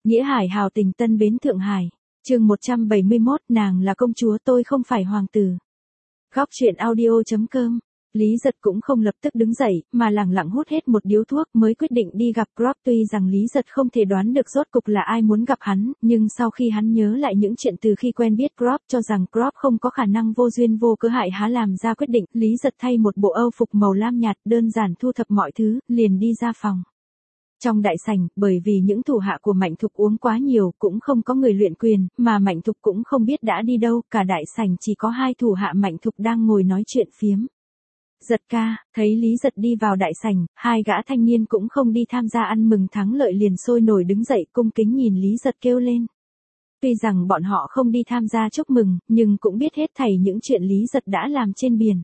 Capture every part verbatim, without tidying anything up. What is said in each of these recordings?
Nghĩa Hải hào tình Tân Bến Thượng Hải. Chương một trăm bảy mươi mốt, nàng là công chúa tôi không phải hoàng tử. Góc truyện audio.com. Lý Giật cũng không lập tức đứng dậy, mà lẳng lặng hút hết một điếu thuốc mới quyết định đi gặp Crop. Tuy rằng Lý Giật không thể đoán được rốt cục là ai muốn gặp hắn, nhưng sau khi hắn nhớ lại những chuyện từ khi quen biết Crop, cho rằng Crop không có khả năng vô duyên vô cớ hại há làm ra quyết định. Lý Giật thay một bộ âu phục màu lam nhạt, đơn giản thu thập mọi thứ, liền đi ra phòng. Trong đại sảnh, bởi vì những thủ hạ của Mạnh Thục uống quá nhiều, cũng không có người luyện quyền, mà Mạnh Thục cũng không biết đã đi đâu, cả đại sảnh chỉ có hai thủ hạ Mạnh Thục đang ngồi nói chuyện phiếm. Giật ca, thấy Lý Giật đi vào đại sảnh, hai gã thanh niên cũng không đi tham gia ăn mừng thắng lợi liền sôi nổi đứng dậy cung kính nhìn Lý Giật kêu lên. Tuy rằng bọn họ không đi tham gia chúc mừng, nhưng cũng biết hết thảy những chuyện Lý Giật đã làm trên biển.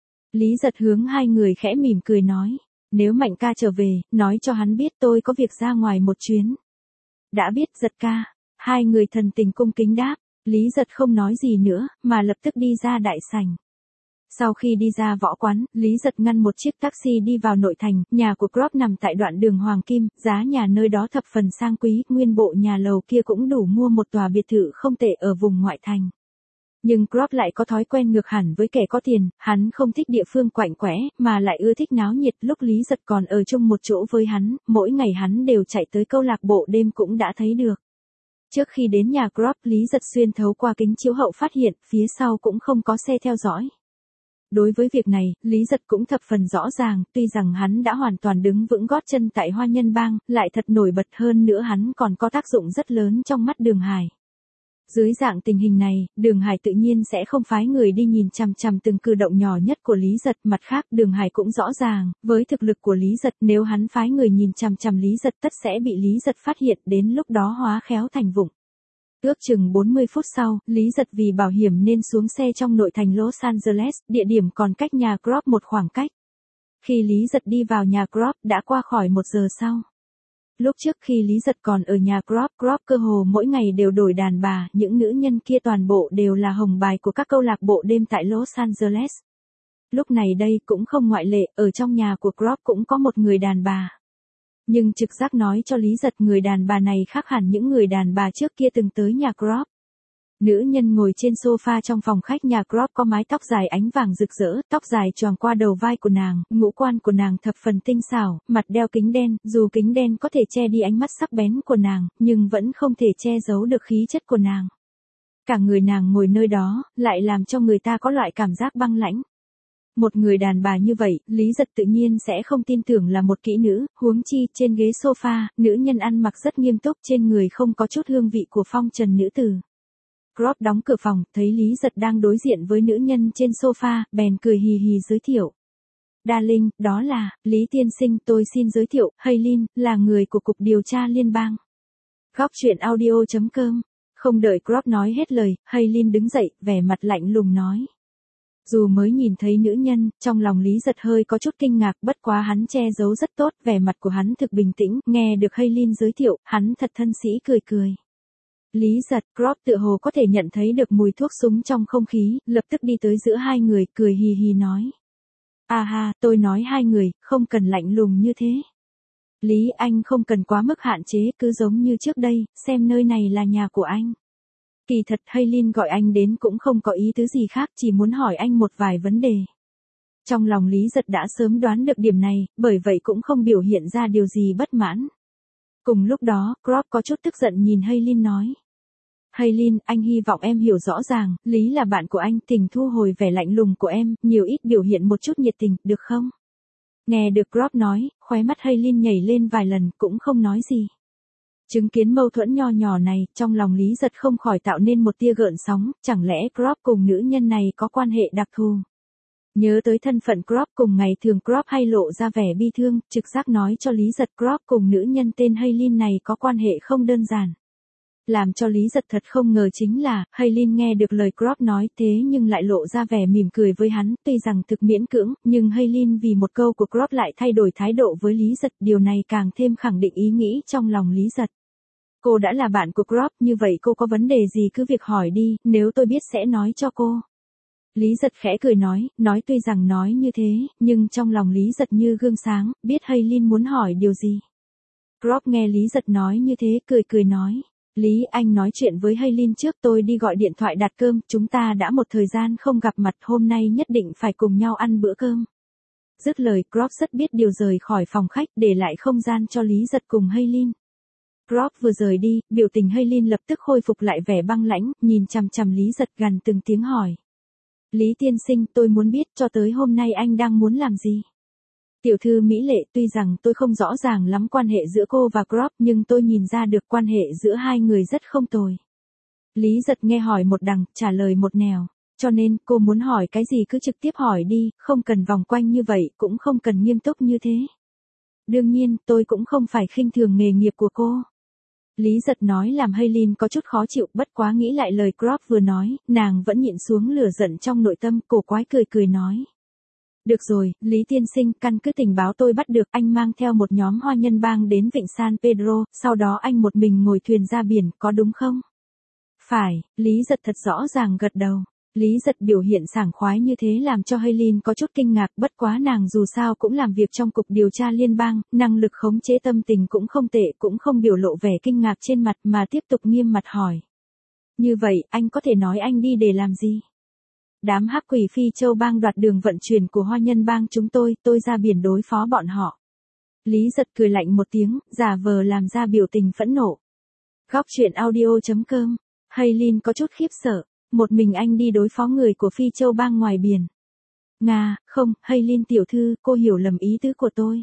Lý Giật hướng hai người khẽ mỉm cười nói. Nếu Mạnh ca trở về, nói cho hắn biết tôi có việc ra ngoài một chuyến. Đã biết Giật ca. Hai người thần tình cung kính đáp. Lý Giật không nói gì nữa, mà lập tức đi ra đại sảnh. Sau khi đi ra võ quán, Lý Giật ngăn một chiếc taxi đi vào nội thành. Nhà của Crop nằm tại đoạn đường Hoàng Kim, giá nhà nơi đó thập phần sang quý, nguyên bộ nhà lầu kia cũng đủ mua một tòa biệt thự không tệ ở vùng ngoại thành. Nhưng Crop lại có thói quen ngược hẳn với kẻ có tiền, hắn không thích địa phương quạnh quẽ, mà lại ưa thích náo nhiệt. Lúc Lý Giật còn ở chung một chỗ với hắn, mỗi ngày hắn đều chạy tới câu lạc bộ đêm cũng đã thấy được. Trước khi đến nhà Crop, Lý Giật xuyên thấu qua kính chiếu hậu phát hiện, phía sau cũng không có xe theo dõi. Đối với việc này, Lý Giật cũng thập phần rõ ràng, tuy rằng hắn đã hoàn toàn đứng vững gót chân tại Hoa Nhân Bang, lại thật nổi bật hơn nữa hắn còn có tác dụng rất lớn trong mắt Đường Hải. Dưới dạng tình hình này, Đường Hải tự nhiên sẽ không phái người đi nhìn chằm chằm từng cử động nhỏ nhất của Lý Giật. Mặt khác, Đường Hải cũng rõ ràng, với thực lực của Lý Giật, nếu hắn phái người nhìn chằm chằm Lý Giật tất sẽ bị Lý Giật phát hiện, đến lúc đó hóa khéo thành vụng. Ước chừng bốn mươi phút sau, Lý Giật vì bảo hiểm nên xuống xe trong nội thành Los Angeles, địa điểm còn cách nhà Crop một khoảng cách. Khi Lý Giật đi vào nhà Crop, đã qua khỏi một giờ sau. Lúc trước khi Lý Giật còn ở nhà Crop, Crop cơ hồ mỗi ngày đều đổi đàn bà, những nữ nhân kia toàn bộ đều là hồng bài của các câu lạc bộ đêm tại Los Angeles. Lúc này đây cũng không ngoại lệ, ở trong nhà của Crop cũng có một người đàn bà. Nhưng trực giác nói cho Lý Giật người đàn bà này khác hẳn những người đàn bà trước kia từng tới nhà Crop. Nữ nhân ngồi trên sofa trong phòng khách nhà Crop có mái tóc dài ánh vàng rực rỡ, tóc dài choàng qua đầu vai của nàng, ngũ quan của nàng thập phần tinh xảo, mặt đeo kính đen, dù kính đen có thể che đi ánh mắt sắc bén của nàng, nhưng vẫn không thể che giấu được khí chất của nàng. Cả người nàng ngồi nơi đó, lại làm cho người ta có loại cảm giác băng lãnh. Một người đàn bà như vậy, Lý Giật tự nhiên sẽ không tin tưởng là một kỹ nữ, huống chi, trên ghế sofa, nữ nhân ăn mặc rất nghiêm túc, trên người không có chút hương vị của phong trần nữ tử. Crop đóng cửa phòng, thấy Lý Giật đang đối diện với nữ nhân trên sofa, bèn cười hì hì giới thiệu. Darling, đó là, Lý tiên sinh, tôi xin giới thiệu, Haylin, là người của Cục Điều tra Liên bang. Góc truyện audio.com. Không đợi Crop nói hết lời, Haylin đứng dậy, vẻ mặt lạnh lùng nói. Dù mới nhìn thấy nữ nhân, trong lòng Lý Giật hơi có chút kinh ngạc, bất quá hắn che giấu rất tốt, vẻ mặt của hắn thực bình tĩnh, nghe được Haylin giới thiệu, hắn thật thân sĩ cười cười. Lý Giật, Crop tựa hồ có thể nhận thấy được mùi thuốc súng trong không khí, lập tức đi tới giữa hai người, cười hì hì nói. À ha, tôi nói hai người, không cần lạnh lùng như thế. Lý anh không cần quá mức hạn chế, cứ giống như trước đây, xem nơi này là nhà của anh. Kỳ thật Haylin gọi anh đến cũng không có ý tứ gì khác, chỉ muốn hỏi anh một vài vấn đề. Trong lòng Lý Giật đã sớm đoán được điểm này, bởi vậy cũng không biểu hiện ra điều gì bất mãn. Cùng lúc đó, Crop có chút tức giận nhìn Haylin nói. Haylin, anh hy vọng em hiểu rõ ràng, Lý là bạn của anh, thỉnh thu hồi vẻ lạnh lùng của em, nhiều ít biểu hiện một chút nhiệt tình, được không? Nghe được Crop nói, khóe mắt Haylin nhảy lên vài lần, cũng không nói gì. Chứng kiến mâu thuẫn nho nhỏ này, trong lòng Lý Giật không khỏi tạo nên một tia gợn sóng, chẳng lẽ Crop cùng nữ nhân này có quan hệ đặc thù? Nhớ tới thân phận Crop cùng ngày thường Crop hay lộ ra vẻ bi thương, trực giác nói cho Lý Giật Crop cùng nữ nhân tên Haylin này có quan hệ không đơn giản. Làm cho Lý Giật thật không ngờ chính là, Haylin nghe được lời Crop nói thế nhưng lại lộ ra vẻ mỉm cười với hắn, tuy rằng thực miễn cưỡng, nhưng Haylin vì một câu của Crop lại thay đổi thái độ với Lý Giật, điều này càng thêm khẳng định ý nghĩ trong lòng Lý Giật. Cô đã là bạn của Crop, như vậy cô có vấn đề gì cứ việc hỏi đi, nếu tôi biết sẽ nói cho cô. Lý Giật khẽ cười nói, nói tuy rằng nói như thế, nhưng trong lòng Lý Giật như gương sáng, biết Haylin muốn hỏi điều gì. Groff nghe Lý Giật nói như thế cười cười nói. Lý, anh nói chuyện với Haylin trước, tôi đi gọi điện thoại đặt cơm, chúng ta đã một thời gian không gặp mặt, hôm nay nhất định phải cùng nhau ăn bữa cơm. Dứt lời, Groff rất biết điều rời khỏi phòng khách, để lại không gian cho Lý Giật cùng Haylin. Groff vừa rời đi, biểu tình Haylin lập tức khôi phục lại vẻ băng lãnh, nhìn chằm chằm Lý Giật gằn từng tiếng hỏi. Lý tiên sinh, tôi muốn biết cho tới hôm nay anh đang muốn làm gì? Tiểu thư mỹ lệ, tuy rằng tôi không rõ ràng lắm quan hệ giữa cô và Groff, nhưng tôi nhìn ra được quan hệ giữa hai người rất không tồi. Lý Giật nghe hỏi một đằng, trả lời một nẻo. Cho nên, cô muốn hỏi cái gì cứ trực tiếp hỏi đi, không cần vòng quanh như vậy, cũng không cần nghiêm túc như thế. Đương nhiên, tôi cũng không phải khinh thường nghề nghiệp của cô. Lý Giật nói làm Haylin có chút khó chịu, bất quá nghĩ lại lời Groff vừa nói, nàng vẫn nhịn xuống lửa giận trong nội tâm, cổ quái cười cười nói. Được rồi, Lý tiên sinh, căn cứ tình báo tôi bắt được, anh mang theo một nhóm hoa nhân bang đến vịnh San Pedro, sau đó anh một mình ngồi thuyền ra biển, có đúng không? Phải, Lý Giật thật rõ ràng gật đầu. Lý Giật biểu hiện sảng khoái như thế làm cho Haylin có chút kinh ngạc, bất quá nàng dù sao cũng làm việc trong cục điều tra liên bang, năng lực khống chế tâm tình cũng không tệ, cũng không biểu lộ vẻ kinh ngạc trên mặt mà tiếp tục nghiêm mặt hỏi. Như vậy, anh có thể nói anh đi để làm gì? Đám hắc quỷ Phi Châu bang đoạt đường vận chuyển của hoa nhân bang chúng tôi, tôi ra biển đối phó bọn họ. Lý Giật cười lạnh một tiếng, giả vờ làm ra biểu tình phẫn nộ. Góc truyện audio chấm com, Haylin có chút khiếp sợ. Một mình anh đi đối phó người của Phi Châu bang ngoài biển. Nga, không, Haylin tiểu thư, cô hiểu lầm ý tứ của tôi.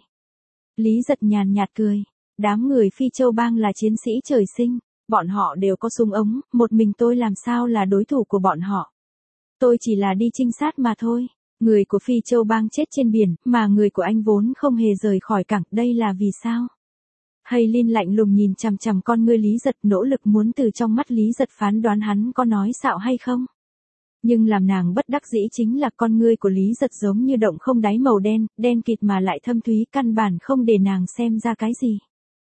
Lý Giật nhàn nhạt cười. Đám người Phi Châu bang là chiến sĩ trời sinh, bọn họ đều có súng ống, một mình tôi làm sao là đối thủ của bọn họ. Tôi chỉ là đi trinh sát mà thôi. Người của Phi Châu bang chết trên biển, mà người của anh vốn không hề rời khỏi cảng, đây là vì sao? Haylin lạnh lùng nhìn chằm chằm con ngươi Lý Giật, nỗ lực muốn từ trong mắt Lý Giật phán đoán hắn có nói xạo hay không. Nhưng làm nàng bất đắc dĩ chính là con ngươi của Lý Giật giống như động không đáy màu đen, đen kịt mà lại thâm thúy, căn bản không để nàng xem ra cái gì.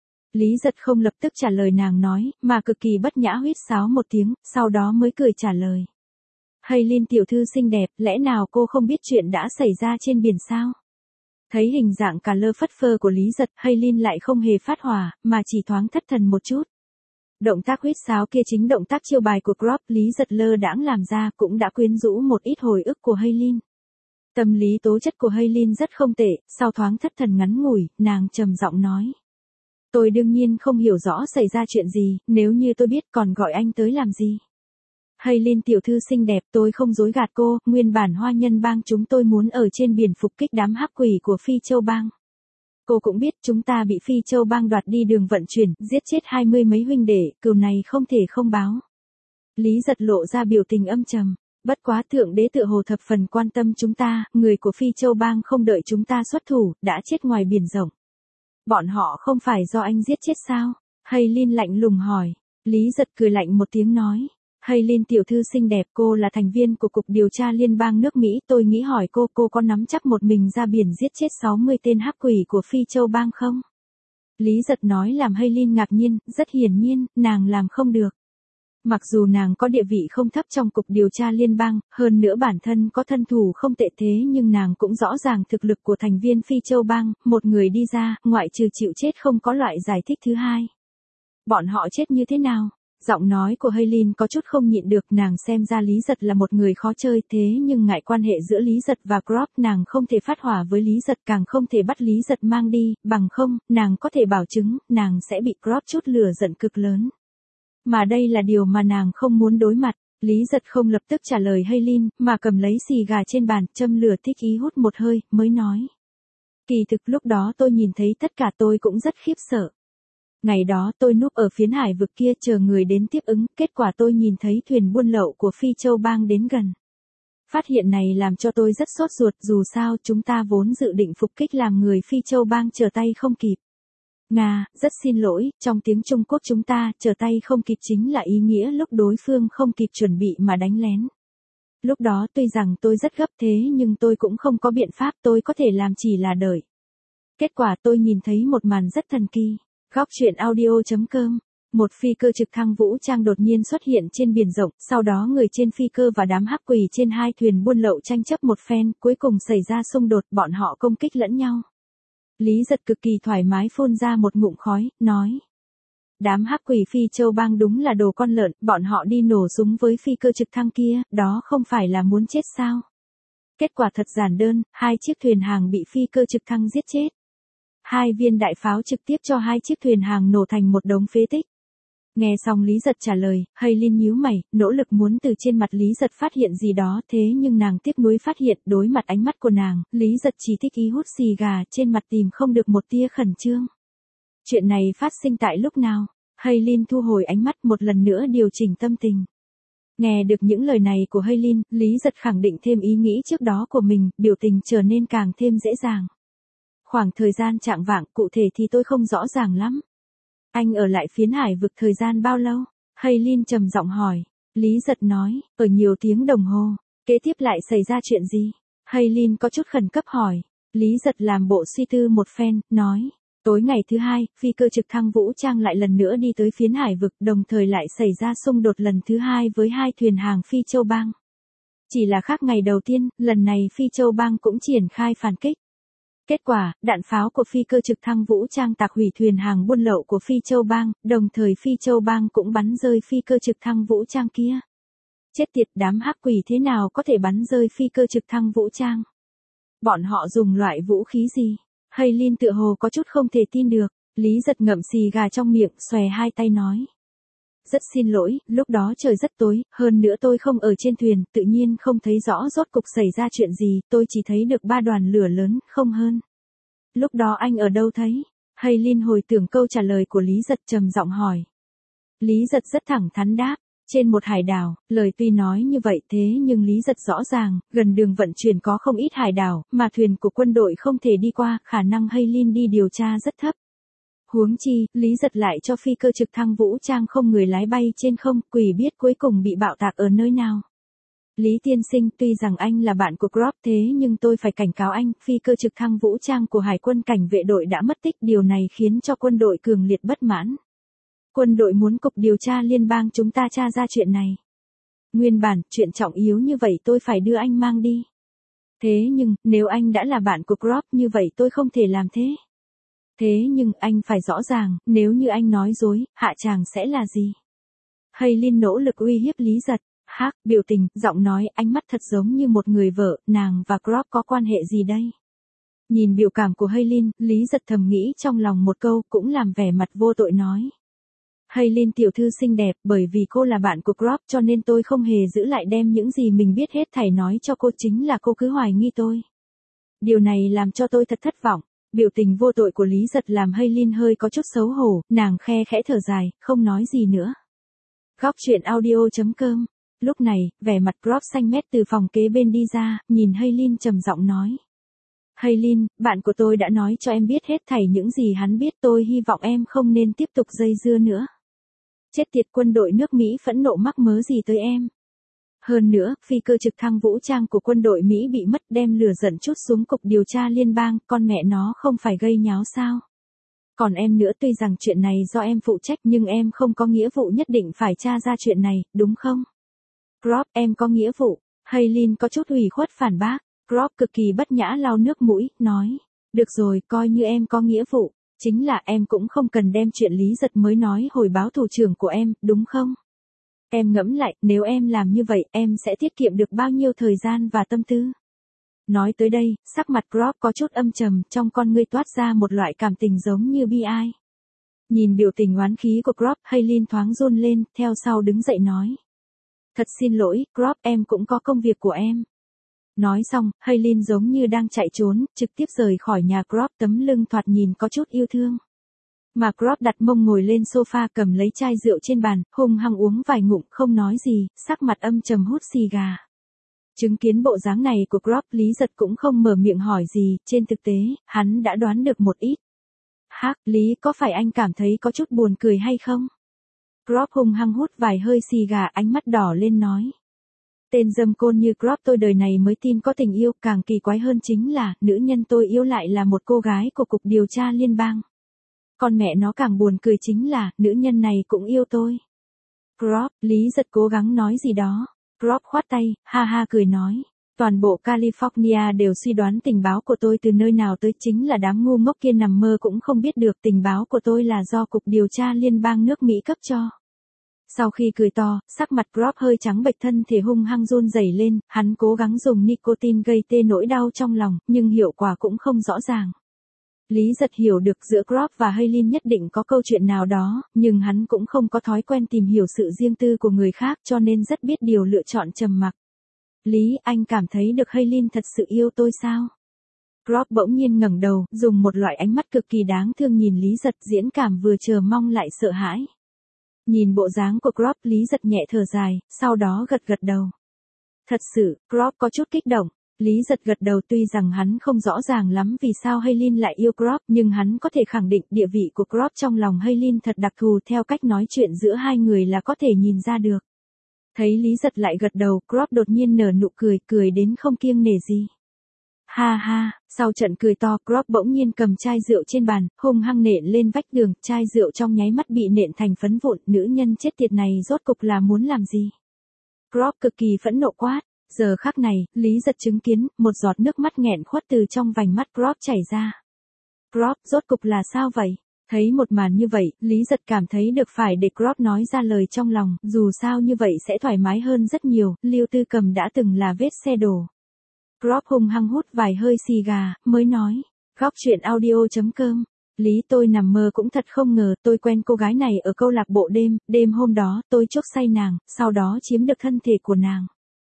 Lý Giật không lập tức trả lời nàng nói, mà cực kỳ bất nhã huýt sáo một tiếng, sau đó mới cười trả lời. Haylin tiểu thư xinh đẹp, lẽ nào cô không biết chuyện đã xảy ra trên biển sao? Thấy hình dạng cà lơ phất phơ của Lý Giật, Haylin lại không hề phát hỏa, mà chỉ thoáng thất thần một chút. Động tác huýt sáo kia chính động tác chiêu bài của Groff, Lý Giật lơ đãng làm ra cũng đã quyến rũ một ít hồi ức của Haylin. Tâm lý tố chất của Haylin rất không tệ, sau thoáng thất thần ngắn ngủi, nàng trầm giọng nói. Tôi đương nhiên không hiểu rõ xảy ra chuyện gì, nếu như tôi biết còn gọi anh tới làm gì. Haylin tiểu thư xinh đẹp, tôi không dối gạt cô, nguyên bản hoa nhân bang chúng tôi muốn ở trên biển phục kích đám hắc quỷ của Phi Châu bang. Cô cũng biết chúng ta bị Phi Châu bang đoạt đi đường vận chuyển, giết chết hai mươi mấy huynh đệ, cừu này không thể không báo. Lý Giật lộ ra biểu tình âm trầm, bất quá thượng đế tựa hồ thập phần quan tâm chúng ta, người của Phi Châu bang không đợi chúng ta xuất thủ, đã chết ngoài biển rộng. Bọn họ không phải do anh giết chết sao? Haylin lạnh lùng hỏi. Lý Giật cười lạnh một tiếng nói. Haylin tiểu thư xinh đẹp, cô là thành viên của Cục Điều tra Liên bang nước Mỹ, tôi nghĩ hỏi cô, cô có nắm chắc một mình ra biển giết chết sáu mươi tên hắc quỷ của Phi Châu bang không? Lý Giật nói làm Haylin ngạc nhiên, rất hiển nhiên, nàng làm không được. Mặc dù nàng có địa vị không thấp trong Cục Điều tra Liên bang, hơn nữa bản thân có thân thủ không tệ thế nhưng nàng cũng rõ ràng thực lực của thành viên Phi Châu bang, một người đi ra, ngoại trừ chịu chết không có loại giải thích thứ hai. Bọn họ chết như thế nào? Giọng nói của Haylin có chút không nhịn được, nàng xem ra Lý Giật là một người khó chơi thế nhưng ngại quan hệ giữa Lý Giật và Groff, nàng không thể phát hỏa với Lý Giật, càng không thể bắt Lý Giật mang đi, bằng không, nàng có thể bảo chứng, nàng sẽ bị Groff chút lửa giận cực lớn. Mà đây là điều mà nàng không muốn đối mặt. Lý Giật không lập tức trả lời Haylin, mà cầm lấy xì gà trên bàn, châm lửa thích ý hút một hơi, mới nói. Kỳ thực lúc đó tôi nhìn thấy tất cả tôi cũng rất khiếp sợ. Ngày đó tôi núp ở phiến hải vực kia chờ người đến tiếp ứng, kết quả tôi nhìn thấy thuyền buôn lậu của Phi Châu bang đến gần. Phát hiện này làm cho tôi rất sốt ruột, dù sao chúng ta vốn dự định phục kích làm người Phi Châu bang trở tay không kịp. Nga, rất xin lỗi, trong tiếng Trung Quốc chúng ta, trở tay không kịp chính là ý nghĩa lúc đối phương không kịp chuẩn bị mà đánh lén. Lúc đó tuy rằng tôi rất gấp thế nhưng tôi cũng không có biện pháp, tôi có thể làm chỉ là đợi. Kết quả tôi nhìn thấy một màn rất thần kỳ. Góc truyện audio chấm com. Một phi cơ trực thăng vũ trang đột nhiên xuất hiện trên biển rộng, sau đó người trên phi cơ và đám hắc quỷ trên hai thuyền buôn lậu tranh chấp một phen, cuối cùng xảy ra xung đột, bọn họ công kích lẫn nhau. Lý Giật cực kỳ thoải mái phun ra một ngụm khói, nói. Đám hắc quỷ Phi Châu Bang đúng là đồ con lợn, bọn họ đi nổ súng với phi cơ trực thăng kia, đó không phải là muốn chết sao? Kết quả thật giản đơn, hai chiếc thuyền hàng bị phi cơ trực thăng giết chết. Hai viên đại pháo trực tiếp cho hai chiếc thuyền hàng nổ thành một đống phế tích. Nghe xong Lý Giật trả lời, Haylin nhíu mày, nỗ lực muốn từ trên mặt Lý Giật phát hiện gì đó, thế nhưng nàng tiếc nuối phát hiện, đối mặt ánh mắt của nàng, Lý Giật chỉ thích ý hút xì gà, trên mặt tìm không được một tia khẩn trương. Chuyện này phát sinh tại lúc nào? Haylin thu hồi ánh mắt, một lần nữa điều chỉnh tâm tình. Nghe được những lời này của Haylin, Lý Giật khẳng định thêm ý nghĩ trước đó của mình, biểu tình trở nên càng thêm dễ dàng. Khoảng thời gian chạng vạng, cụ thể thì tôi không rõ ràng lắm. Anh ở lại phiến hải vực thời gian bao lâu? Haylin trầm giọng hỏi. Lý Giật nói, ở nhiều tiếng đồng hồ. Kế tiếp lại xảy ra chuyện gì? Haylin có chút khẩn cấp hỏi. Lý Giật làm bộ suy tư một phen, nói. Tối ngày thứ hai, phi cơ trực thăng vũ trang lại lần nữa đi tới phiến hải vực, đồng thời lại xảy ra xung đột lần thứ hai với hai thuyền hàng Phi Châu Bang. Chỉ là khác ngày đầu tiên, lần này Phi Châu Bang cũng triển khai phản kích. Kết quả, đạn pháo của phi cơ trực thăng vũ trang tạc hủy thuyền hàng buôn lậu của Phi Châu Bang, đồng thời Phi Châu Bang cũng bắn rơi phi cơ trực thăng vũ trang kia. Chết tiệt, đám hắc quỷ thế nào có thể bắn rơi phi cơ trực thăng vũ trang? Bọn họ dùng loại vũ khí gì? Haylin tựa hồ có chút không thể tin được, Lý Giật ngậm xì gà trong miệng, xòe hai tay nói. Rất xin lỗi, lúc đó trời rất tối, hơn nữa tôi không ở trên thuyền, tự nhiên không thấy rõ rốt cục xảy ra chuyện gì, tôi chỉ thấy được ba đoàn lửa lớn, không hơn. Lúc đó anh ở đâu thấy? Haylin hồi tưởng câu trả lời của Lý Giật, trầm giọng hỏi. Lý Giật rất thẳng thắn đáp. Trên một hải đảo, lời tuy nói như vậy thế nhưng Lý Giật rõ ràng, gần đường vận chuyển có không ít hải đảo, mà thuyền của quân đội không thể đi qua, khả năng Haylin đi điều tra rất thấp. Huống chi, Lý Giật lại cho phi cơ trực thăng vũ trang không người lái bay trên không, quỷ biết cuối cùng bị bạo tạc ở nơi nào. Lý tiên sinh, tuy rằng anh là bạn của Grob thế nhưng tôi phải cảnh cáo anh, phi cơ trực thăng vũ trang của Hải quân cảnh vệ đội đã mất tích, điều này khiến cho quân đội cường liệt bất mãn. Quân đội muốn cục điều tra liên bang chúng ta tra ra chuyện này. Nguyên bản, chuyện trọng yếu như vậy tôi phải đưa anh mang đi. Thế nhưng, nếu anh đã là bạn của Grob như vậy tôi không thể làm thế. Thế nhưng, anh phải rõ ràng, nếu như anh nói dối, hạ tràng sẽ là gì? Haylin nỗ lực uy hiếp Lý Giật. Hắc, biểu tình, giọng nói, ánh mắt thật giống như một người vợ, nàng và Grob có quan hệ gì đây? Nhìn biểu cảm của Haylin, Lý Giật thầm nghĩ trong lòng một câu, cũng làm vẻ mặt vô tội nói. Haylin tiểu thư xinh đẹp, bởi vì cô là bạn của Grob cho nên tôi không hề giữ lại đem những gì mình biết hết thảy nói cho cô, chính là cô cứ hoài nghi tôi. Điều này làm cho tôi thật thất vọng. Biểu tình vô tội của Lý Giật làm Haylin hơi có chút xấu hổ, nàng khe khẽ thở dài, không nói gì nữa. Góc truyện audio chấm com. Lúc này, vẻ mặt Grob xanh mét từ phòng kế bên đi ra, nhìn Haylin trầm giọng nói. Haylin, bạn của tôi đã nói cho em biết hết thảy những gì hắn biết, tôi hy vọng em không nên tiếp tục dây dưa nữa. Chết tiệt, quân đội nước Mỹ phẫn nộ mắc mớ gì tới em. Hơn nữa, phi cơ trực thăng vũ trang của quân đội Mỹ bị mất, đem lửa giận trút xuống cục điều tra liên bang, con mẹ nó không phải gây nháo sao. Còn em nữa, tuy rằng chuyện này do em phụ trách nhưng em không có nghĩa vụ nhất định phải tra ra chuyện này, đúng không? Grob, em có nghĩa vụ. Haylin có chút ủy khuất phản bác. Grob cực kỳ bất nhã lau nước mũi, nói. Được rồi, coi như em có nghĩa vụ. Chính là em cũng không cần đem chuyện Lý Giật mới nói hồi báo thủ trưởng của em, đúng không? Em ngẫm lại, nếu em làm như vậy, em sẽ tiết kiệm được bao nhiêu thời gian và tâm tư. Nói tới đây, sắc mặt Grob có chút âm trầm, trong con ngươi toát ra một loại cảm tình giống như bi ai. Nhìn biểu tình oán khí của Grob, Haylin thoáng run lên, theo sau đứng dậy nói. Thật xin lỗi, Grob, em cũng có công việc của em. Nói xong, Haylin giống như đang chạy trốn, trực tiếp rời khỏi nhà Grob, tấm lưng thoạt nhìn có chút yêu thương. Mà Grob đặt mông ngồi lên sofa cầm lấy chai rượu trên bàn, hung hăng uống vài ngụm, không nói gì, sắc mặt âm trầm hút xì gà. Chứng kiến bộ dáng này của Grob, Lý Giật cũng không mở miệng hỏi gì, trên thực tế, hắn đã đoán được một ít. Hắc, Lý, có phải anh cảm thấy có chút buồn cười hay không? Grob hung hăng hút vài hơi xì gà, ánh mắt đỏ lên nói. Tên dâm côn như Grob tôi đời này mới tin có tình yêu, càng kỳ quái hơn chính là, nữ nhân tôi yêu lại là một cô gái của cục điều tra liên bang. Con mẹ nó càng buồn cười chính là, nữ nhân này cũng yêu tôi. Grob, Lý Giật cố gắng nói gì đó. Grob khoát tay, ha ha cười nói. Toàn bộ California đều suy đoán tình báo của tôi từ nơi nào tới, chính là đám ngu ngốc kia nằm mơ cũng không biết được tình báo của tôi là do Cục Điều tra Liên bang nước Mỹ cấp cho. Sau khi cười to, sắc mặt Grob hơi trắng bệch, thân thể hung hăng run rẩy lên, hắn cố gắng dùng nicotine gây tê nỗi đau trong lòng, nhưng hiệu quả cũng không rõ ràng. Lý Giật hiểu được giữa Grob và Haylin nhất định có câu chuyện nào đó, nhưng hắn cũng không có thói quen tìm hiểu sự riêng tư của người khác, cho nên rất biết điều lựa chọn trầm mặc. Lý, anh cảm thấy được Haylin thật sự yêu tôi sao? Grob bỗng nhiên ngẩng đầu, dùng một loại ánh mắt cực kỳ đáng thương nhìn Lý Giật, diễn cảm vừa chờ mong lại sợ hãi. Nhìn bộ dáng của Grob, Lý Giật nhẹ thở dài, sau đó gật gật đầu. Thật sự, Grob có chút kích động. Lý Giật gật đầu, tuy rằng hắn không rõ ràng lắm vì sao Haylin lại yêu Grob, nhưng hắn có thể khẳng định địa vị của Grob trong lòng Haylin thật đặc thù, theo cách nói chuyện giữa hai người là có thể nhìn ra được. Thấy Lý Giật lại gật đầu, Grob đột nhiên nở nụ cười, cười đến không kiêng nể gì. Ha ha, sau trận cười to, Grob bỗng nhiên cầm chai rượu trên bàn, hung hăng nện lên vách tường, chai rượu trong nháy mắt bị nện thành phấn vụn, nữ nhân chết tiệt này rốt cục là muốn làm gì? Grob cực kỳ phẫn nộ quát. Giờ khắc này, Lý Giật chứng kiến, một giọt nước mắt nghẹn khuất từ trong vành mắt Grob chảy ra. Grob, rốt cục là sao vậy? Thấy một màn như vậy, Lý Giật cảm thấy được phải để Grob nói ra lời trong lòng, dù sao như vậy sẽ thoải mái hơn rất nhiều, Lưu Tư Cầm đã từng là vết xe đổ. Grob hung hăng hút vài hơi xì gà, mới nói, góc chuyện audio chấm com. Lý, tôi nằm mơ cũng thật không ngờ, tôi quen cô gái này ở câu lạc bộ đêm, đêm hôm đó, tôi chuốc say nàng, sau đó chiếm được thân thể của nàng.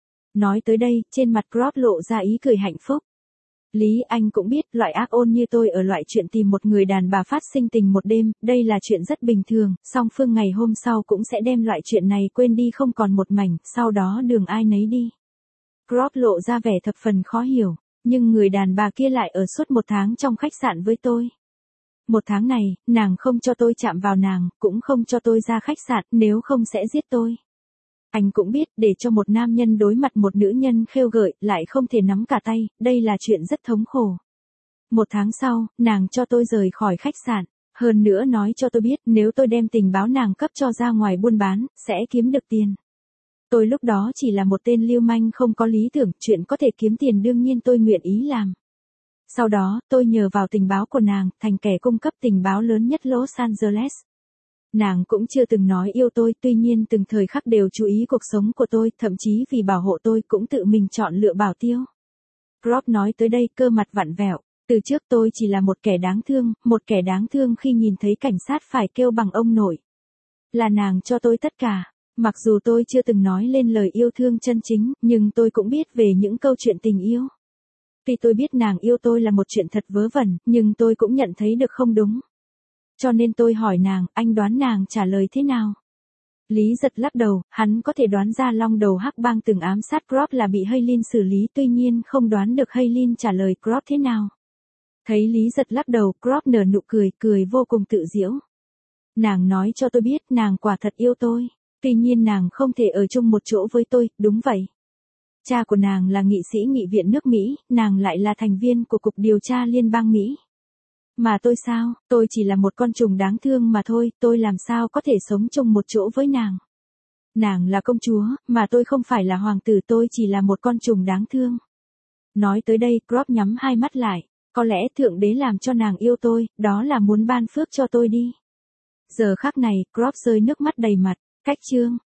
Nói tới đây, trên mặt Grob lộ ra ý cười hạnh phúc. Lý, anh cũng biết, loại ác ôn như tôi ở loại chuyện tìm một người đàn bà phát sinh tình một đêm, đây là chuyện rất bình thường, song phương ngày hôm sau cũng sẽ đem loại chuyện này quên đi không còn một mảnh, sau đó đường ai nấy đi. Grob lộ ra vẻ thập phần khó hiểu, nhưng người đàn bà kia lại ở suốt một tháng trong khách sạn với tôi. Một tháng này, nàng không cho tôi chạm vào nàng, cũng không cho tôi ra khách sạn, nếu không sẽ giết tôi. Anh cũng biết, để cho một nam nhân đối mặt một nữ nhân khêu gợi, lại không thể nắm cả tay, đây là chuyện rất thống khổ. Một tháng sau, nàng cho tôi rời khỏi khách sạn, hơn nữa nói cho tôi biết nếu tôi đem tình báo nàng cấp cho ra ngoài buôn bán, sẽ kiếm được tiền. Tôi lúc đó chỉ là một tên lưu manh không có lý tưởng, chuyện có thể kiếm tiền đương nhiên tôi nguyện ý làm. Sau đó, tôi nhờ vào tình báo của nàng, thành kẻ cung cấp tình báo lớn nhất Los Angeles. Nàng cũng chưa từng nói yêu tôi, tuy nhiên từng thời khắc đều chú ý cuộc sống của tôi, thậm chí vì bảo hộ tôi cũng tự mình chọn lựa bảo tiêu. Grob nói tới đây cơ mặt vặn vẹo, từ trước tôi chỉ là một kẻ đáng thương, một kẻ đáng thương khi nhìn thấy cảnh sát phải kêu bằng ông nội. Là nàng cho tôi tất cả, mặc dù tôi chưa từng nói lên lời yêu thương chân chính, nhưng tôi cũng biết về những câu chuyện tình yêu. Tuy tôi biết nàng yêu tôi là một chuyện thật vớ vẩn, nhưng tôi cũng nhận thấy được không đúng. Cho nên tôi hỏi nàng, anh đoán nàng trả lời thế nào? Lý Giật lắc đầu, hắn có thể đoán ra long đầu hắc bang từng ám sát Grob là bị Haylin xử lý, tuy nhiên không đoán được Haylin trả lời Grob thế nào. Thấy Lý Giật lắc đầu, Grob nở nụ cười, cười vô cùng tự giễu. Nàng nói cho tôi biết nàng quả thật yêu tôi, tuy nhiên nàng không thể ở chung một chỗ với tôi, đúng vậy. Cha của nàng là nghị sĩ nghị viện nước Mỹ, nàng lại là thành viên của Cục Điều tra Liên bang Mỹ. Mà tôi sao, tôi chỉ là một con trùng đáng thương mà thôi, tôi làm sao có thể sống chung một chỗ với nàng. Nàng là công chúa, mà tôi không phải là hoàng tử, tôi chỉ là một con trùng đáng thương. Nói tới đây, Grob nhắm hai mắt lại, có lẽ Thượng Đế làm cho nàng yêu tôi, đó là muốn ban phước cho tôi đi. Giờ khắc này, Grob rơi nước mắt đầy mặt, cách chương.